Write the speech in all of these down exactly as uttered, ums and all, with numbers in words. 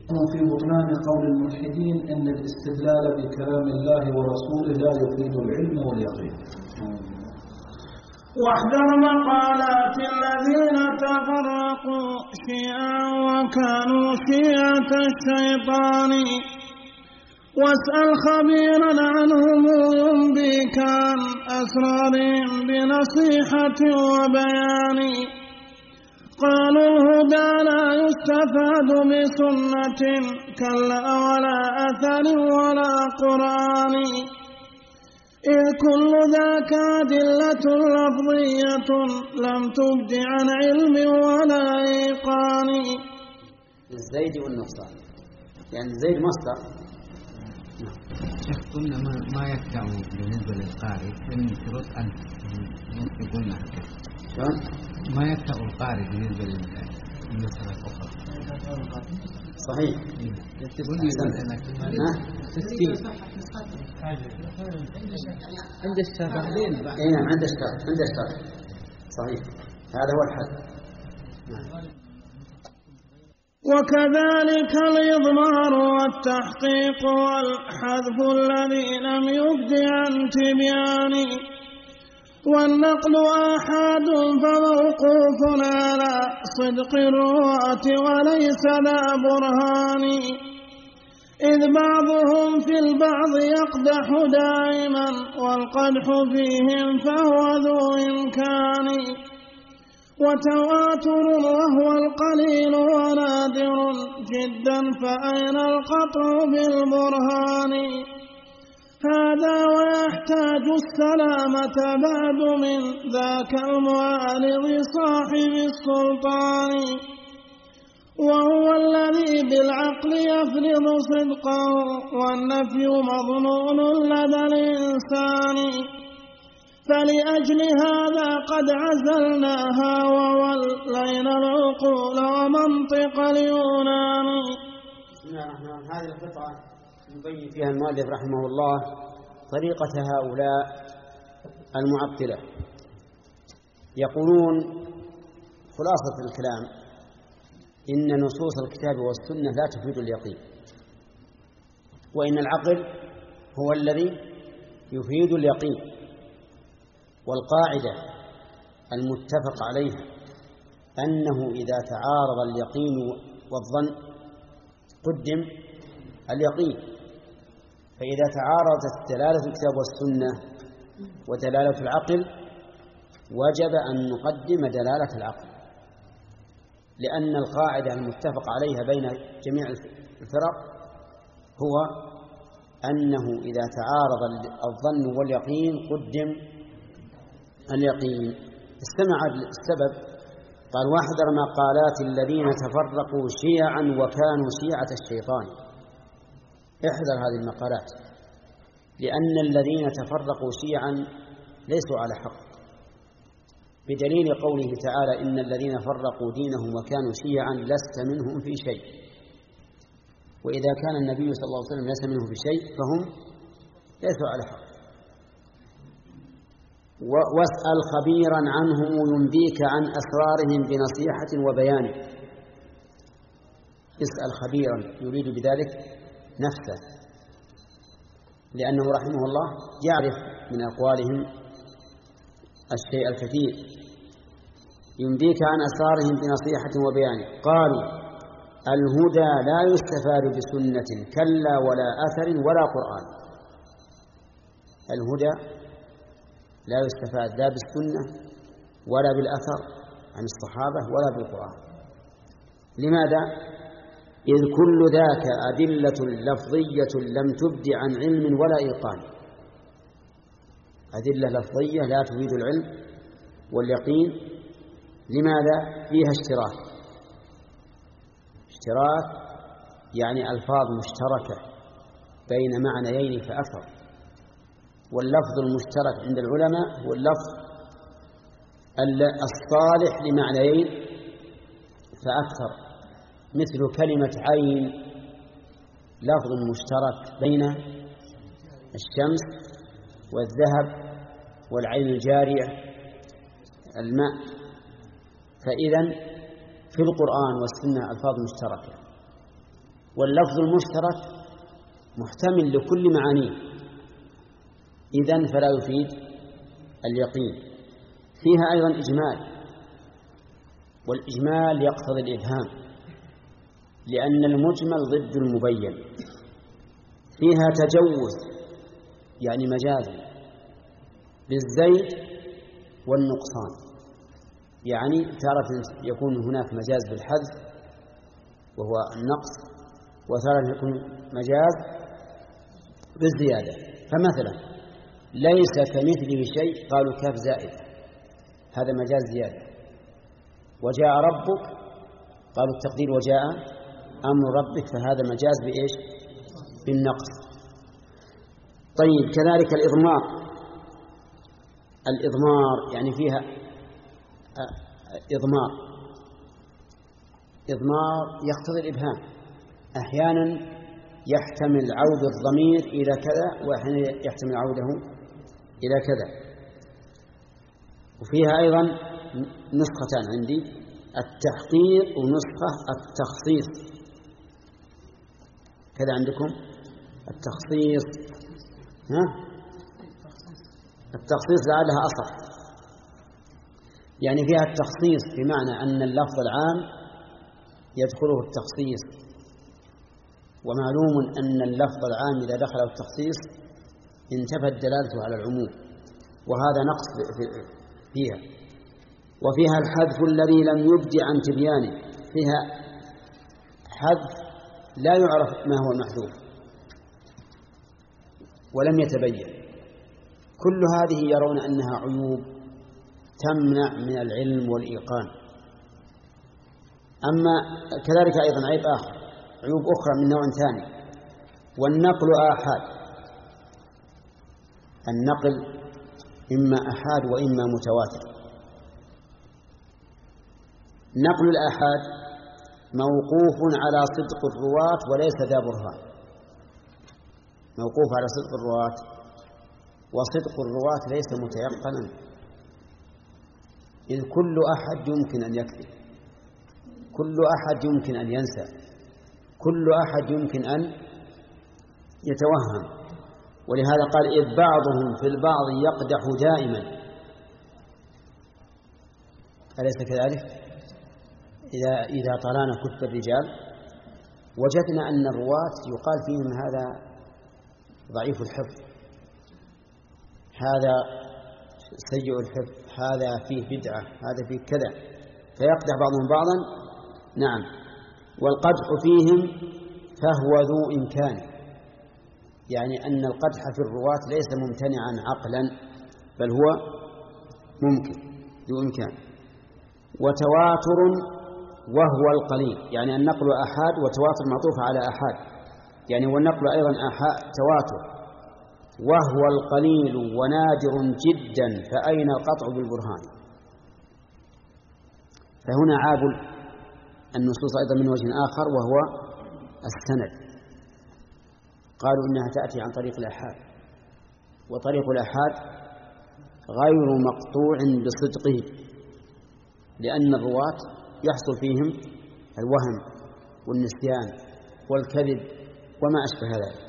وفي بطلان قول الملحدين أن الاستدلال بكلام الله ورسوله لا يفيد العلم واليقين. واحذر مقالات الذين تفرقوا شيعا وكانوا شيعة الشيطان، واسأل خبيرا عنهم ينبيك عن أسرارهم بنصيحة وبيان. قالوا الهدى لا يستفاد بسنة كلا ولا أثر ولا قرآن، إذ كل ذاك أدلة لفظية لم تبد عن علم ولا إيقان. الزيد والنقصان يعني الزيد مصدر. قلنا ما ما يكتع بالنسبة للقارئ من شروط أن قلنا ما يكتع القارئ بالنسبة للمسألة الأخرى. صحيح. عند الشافعين. إيه نعم عند الشافعين عند الشافعين صحيح هذا هو الحد. وكذلك الإضمار والتحقيق والحذف الذي لم يبد عن تبيان، والنقل آحاد فموقوف على صدق الرواة وليس ذا برهان، إذ بعضهم في البعض يقدح دائما والقدح فيهم فهو ذو إمكان، وتواتر وهو القليل ونادر جدا فأين القطع بالبرهان. هذا ويحتاج السلامة بعد من ذاك المعارض صاحب السلطان، وهو الذي بالعقل يفرض صدقه والنفي مظنون لدى الإنسان. فلأجل هذا قد عزلناها وولينا العقول ومنطق اليونان. بسم الله الرحمن الرحيم. هذه القطعة يبين فيها المؤلف رحمه الله طريقة هؤلاء المعطلة. يقولون خلاصة الكلام إن نصوص الكتاب والسنة لا تفيد اليقين، وإن العقل هو الذي يفيد اليقين، والقاعدة المتفق عليها أنه إذا تعارض اليقين والظن قدم اليقين، فإذا تعارضت دلالة الكتاب والسنة ودلالة العقل وجب أن نقدم دلالة العقل، لأن القاعدة المتفق عليها بين جميع الفرق هو أنه إذا تعارض الظن واليقين قدم اليقين. استمع السبب قال: واحذر مقالات الذين تفرقوا شيعا وكانوا شيعة الشيطان. احذر هذه المقالات، لأن الذين تفرقوا شيعا ليسوا على حق، بدليل قوله تعالى: إن الذين فرقوا دينهم وكانوا شيعا لست منهم في شيء. وإذا كان النبي صلى الله عليه وسلم ليس منهم في شيء فهم ليسوا على حق. واسأل خبيرا عنهم ينبيك عن أسرارهم بنصيحة وبيان. اسأل خبيرا يريد بذلك نفسه، لأنه رحمه الله يعرف من أقوالهم الشيء الكثير. ينبيك عن أسرارهم بنصيحة وبيان. قالوا: الهدى لا يستفاد بسنة كلا ولا أثر ولا قرآن. الهدى لا يستفاد لا بالسنة ولا بالأثر عن الصحابة ولا بالقرآن. لماذا؟ إذ كل ذاك أدلة لفظية لم تبد عن علم ولا إيقان. أدلة لفظية لا تفيد العلم واليقين. لماذا؟ فيها اشتراك اشتراك يعني ألفاظ مشتركة بين معنيين فأكثر، واللفظ المشترك عند العلماء هو اللفظ الصالح لمعنيين فأكثر، مثل كلمة عين لفظ مشترك بين الشمس والذهب والعين الجارية الماء. فإذن في القرآن والسنة ألفاظ مشتركة، واللفظ المشترك محتمل لكل معانيه، إذن فلا يفيد اليقين. فيها أيضا إجمال، والإجمال يقتضي الإبهام لأن المجمل ضد المبين. فيها تجوز يعني مجاز بالزيد والنقصان، يعني تارة يكون هناك مجاز بالحذف وهو النقص، وتارة يكون مجاز بالزيادة. فمثلا ليس كمثله شيء قالوا كاف زائدة، هذا مجاز زيادة. وجاء ربك قالوا التقدير وجاء أمر ربك، فهذا مجاز بإيش؟ بالنقص. طيب كذلك الإضمار، الإضمار يعني فيها إضمار إضمار يقتضي الإبهام، أحيانا يحتمل عود الضمير إلى كذا وأحيانا يحتمل عوده إلى كذا. وفيها أيضا نسختان عندي، التحقيق ونسخة التخصيص. كذا عندكم التخصيص، ها؟ التخصيص لعلها أصح، يعني فيها التخصيص بمعنى أن اللفظ العام يدخله التخصيص، ومعلوم أن اللفظ العام إذا دخله التخصيص انتفت دلالته على العموم، وهذا نقص فيها. وفيها الحذف الذي لم يبدع عن تبيانه، فيها حذف لا يعرف ما هو المحذوف ولم يتبين. كل هذه يرون أنها عيوب تمنع من العلم والإيقان. أما كذلك أيضا عيب آخر، عيوب أخرى من نوع ثاني، والنقل آحاد. النقل إما أحاد وإما متواتر. نقل الآحاد موقوف على صدق الرواة وليس ذا برهان، موقوف على صدق الرواة، وصدق الرواة ليس متيقنا، إذ كل أحد يمكن أن يكذب، كل أحد يمكن أن ينسى، كل أحد يمكن أن يتوهم. ولهذا قال إذ بعضهم في البعض يقدح دائما، أليس كذلك؟ إذا إذا طلعنا كتب الرجال وجدنا أن الرواة يقال فيهم هذا ضعيف الحفظ، هذا سيء الحفظ، هذا فيه بدعة، هذا فيه كذا، فيقدح بعضهم بعضا. نعم، والقدح فيهم فهو ذو إمكان، يعني أن القدح في الرواة ليس ممتنعا عقلا بل هو ممكن ذو إمكان. وتواتر وهو القليل، يعني النقل أحاد وتواتر معطوف على أحاد، يعني والنقل أيضا أحاد تواتر. وهو القليل ونادر جدا، فأين القطع بالبرهان؟ فهنا عاب النصوص أيضا من وجه آخر وهو السند. قالوا إنها تأتي عن طريق الآحاد، وطريق الآحاد غير مقطوع بصدقه، لأن الرواة يحصل فيهم الوهم والنسيان والكذب وما أشبه ذلك.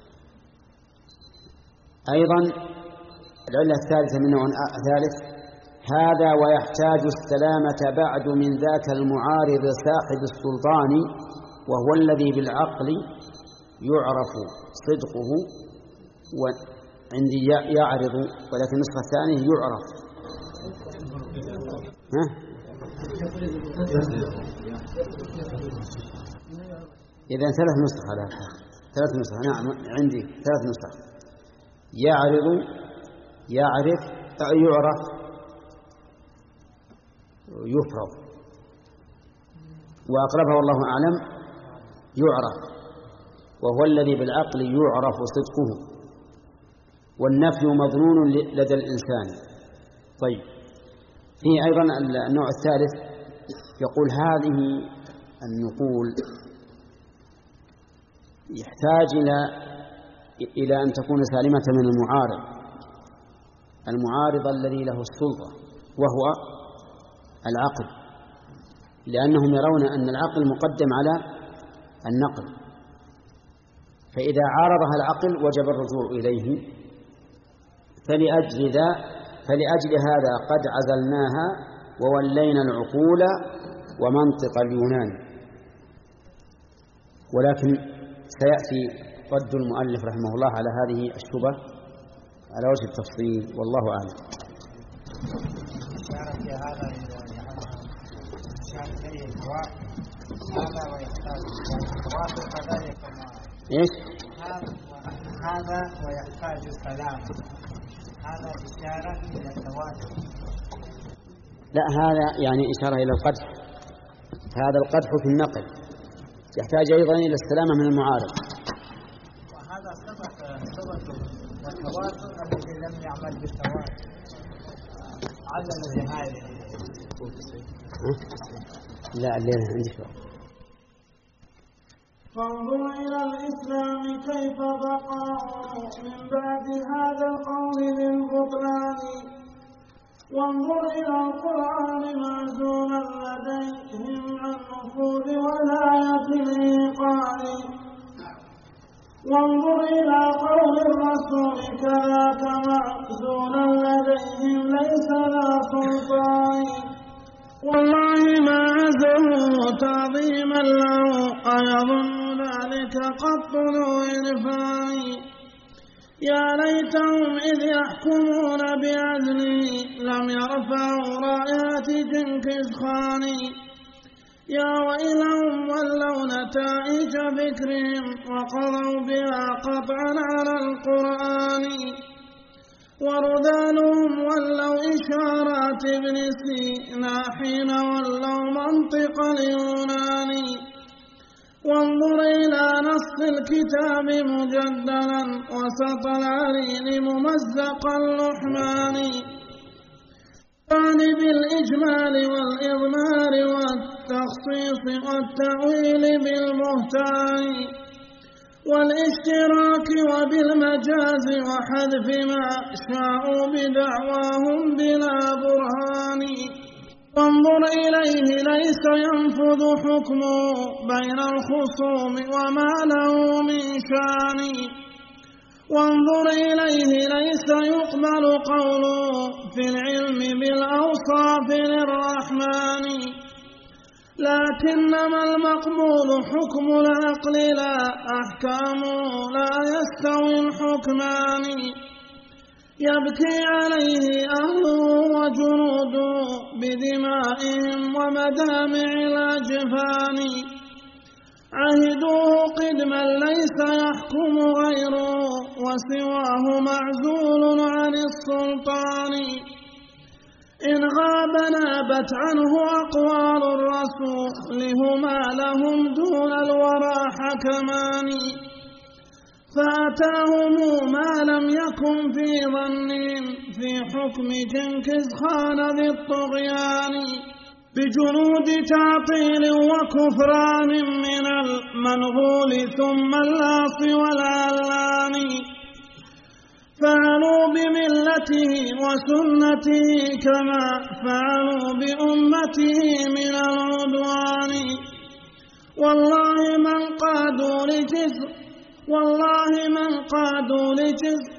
أيضا العلة الثالثة من نوع ثالث، هذا ويحتاج السلامة بعد من ذاك المعارض صاحب السلطان، وهو الذي بالعقل يعرف صدقه، وعندي يعرض ولكن النسخة الثانية يعرف. ها؟ إذا ثلاث نسخ على ثلاث نسخ. نعم عندي ثلاث نسخ، يعرض يعرف يعرف يفرض، وأقربها والله أعلم يعرف، وهو الذي بالعقل يعرف صدقه، والنفي مظنون لدى الإنسان. طيب، فيه أيضا النوع الثالث، يقول هذه النقول يحتاج إلى إلى أن تكون سالمة من المعارض، المعارض الذي له السلطة وهو العقل، لأنهم يرون أن العقل مقدم على النقل، فإذا عارضها العقل وجب الرجوع إليه. فلأجل ذا فلأجل هذا قد عزلناها وولينا العقول ومنطق اليونان. ولكن سيأتي رد المؤلف رحمه الله على هذه الشبهة على وجه التفصيل، والله أعلم. إيش؟ هذا ويحتاج السلام، هذا إشارة إلى التواتر. لا، هذا يعني إشارة إلى القدح. هذا القدح في النقل يحتاج أيضا إلى السلامة من المعارض. وهذا سبق سبق والتواتر الذي لم يعمل بالتواتر عدم الرعاية. لا، الليلة عندي شوية. فانظر إلى الإسلام كيف بقاه من بعد هذا القول للبطلان، وانظر إلى القرآن معزولا لديهم عن نفوذ ولاية الإيقان، وانظر إلى قول الرسول كذاك معزولا لديهم ليس لا سلطان. والله ما عزموا تعظيما له أيظن ذلك قط ذو عرفان. يا ليتهم إذ يحكمون بعدله لم يرفعوا رايات جنكز خان. يا ويلهم ولوا نتائج فكرهم وقضوا بها قطعا على القرآن. ورذالهم ولوا إشارات ابن سينا حين ولوا منطق اليونان. وانظر إلى نص الكتاب مجدلا وسط العرين ممزق اللحمان. يعني بالإجمال والإضمار والتخصيص والتأويل بالبهتان والاشتراك وبالمجاز وحذف ما شاءوا بدعواهم بلا برهان. وانظر إليه ليس ينفذ حكمه بين الخصوم وما له من شان. وانظر إليه ليس يقبل قوله في العلم بالأوصاف للرحمن. لكنما المقبول حكم العقل لا أحكامه لا يستوي الحكمان. يبكي عليه أهله وجنوده بدمائهم ومدامع الأجفان. عهدوه قدما ليس يحكم غيره وسواه معزول عن السلطان. إن غاب نابت عنه أقوال الرسول هما لهم دون الورى حكمان. فأتاهم ما لم يكن في ظنهم في حكم جنكز خان ذي الطغيان. بجنود تعطيل وكفران من المنغول ثم اللاص والعلان. فعلوا بملته وسنته كما فعلوا بأمته من العدوان. والله من قادوا لجزء والله من قادوا لجزء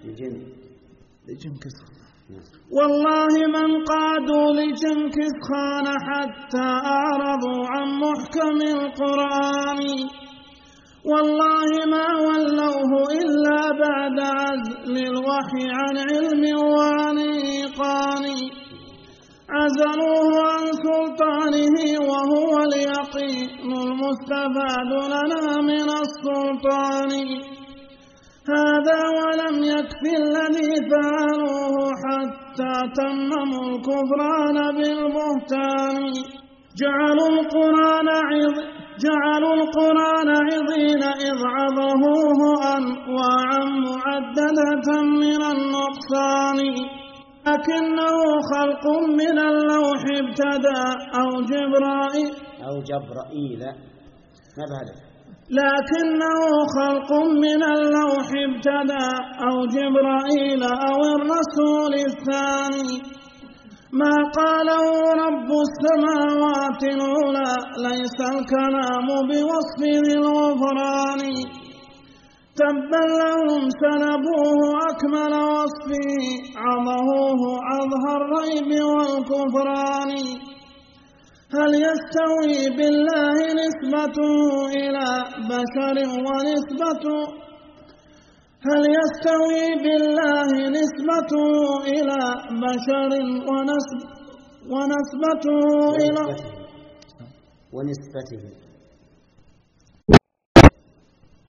والله من قادوا لجنكز خان حتى أعرضوا عن محكم القرآن. والله ما ولوه إلا بعد عزل الوحي عن علم وعن إيقان. عزلوه عن سلطانه وهو اليقين المستفاد لنا من السلطان. هذا ولم يكف الذي فعلوه حتى تمموا الكفران بالبهتان. جعلوا القرآن عظ جعلوا القرآن عظين إذ عظهوه أنواعا معددة من النقصان. لكنه خلق من اللوح ابتدى أو جبرائيل أو جبرائيل ما بعد لكنه خلق من اللوح ابتدى أو جبرائيل أو الرسول الثاني. ما قاله رب السماوات العلى ليس الكلام بوصف ذي الغفران. تبا لهم سلبوه أكمل وصفه عظهوه عظه الريب والكفران. هل يستوي بالله نسبته إلى بشر ونسبته هل يستوي بالله نسبته إلى بشر ونسب ونسبته إلى ونسبته